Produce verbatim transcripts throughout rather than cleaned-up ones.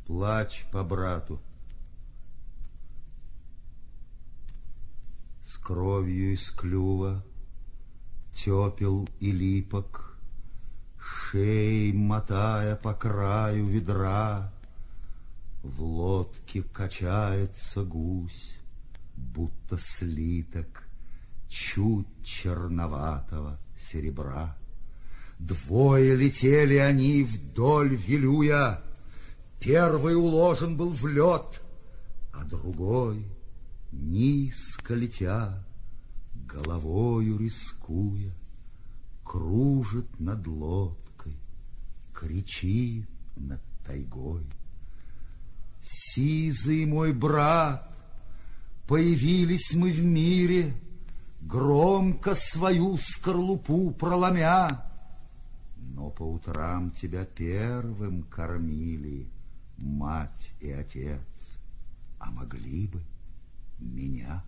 Плачь по брату. С кровью из клюва, тепел и липок, шеей мотая по краю ведра, в лодке качается гусь, будто слиток чуть черноватого серебра. Двое летели они вдоль Вилюя, первый уложен был в лед, а другой, низко летя, головою рискуя, кружит над лодкой, кричит над тайгой. Сизый мой брат, появились мы в мире, громко свою скорлупу проломя, но по утрам тебя первым кормили мать и отец, а могли бы меня.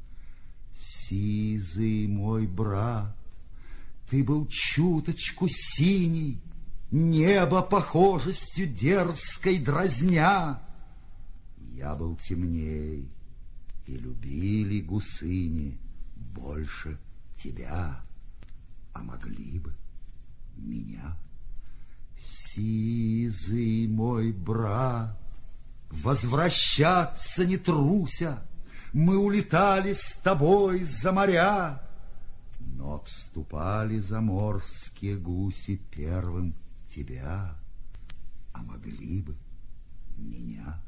Сизый мой брат, ты был чуточку синий, небо похожестью дерзкой дразня. Я был темней, и любили гусыни больше тебя, а могли бы меня. Сизый мой брат, возвращаться не труся, мы улетали с тобой за моря, но обступали заморские гуси первым тебя, а могли бы меня.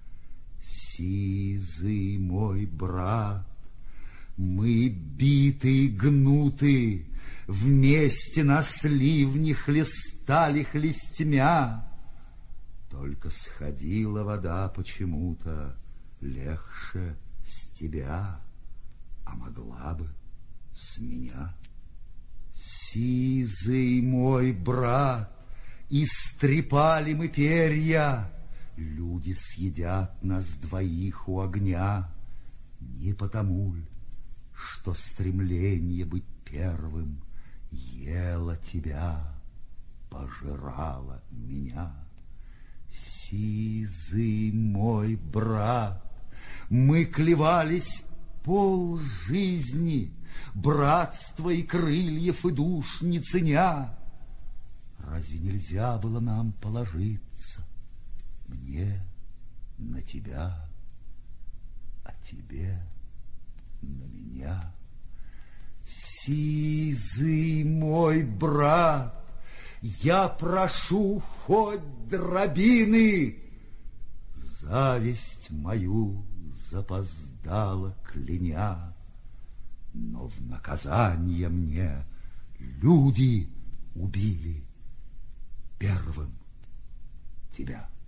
Сизый мой брат, мы биты и гнуты, вместе на сливне хлестали хлестьмя, только сходила вода почему-то легче с тебя, а могла бы с меня. Сизый мой брат, истрепали мы перья, люди съедят нас двоих у огня, не потому ль, что стремление быть первым ела тебя, пожирала меня. Сизый мой брат, мы клевались полжизни, братства и крыльев и душ не ценя. Разве нельзя было нам положиться, мне на тебя, а тебе на меня? Сизый мой брат, я прошу хоть дробины, зависть мою запоздала кляня, но в наказание мне люди убили первым тебя.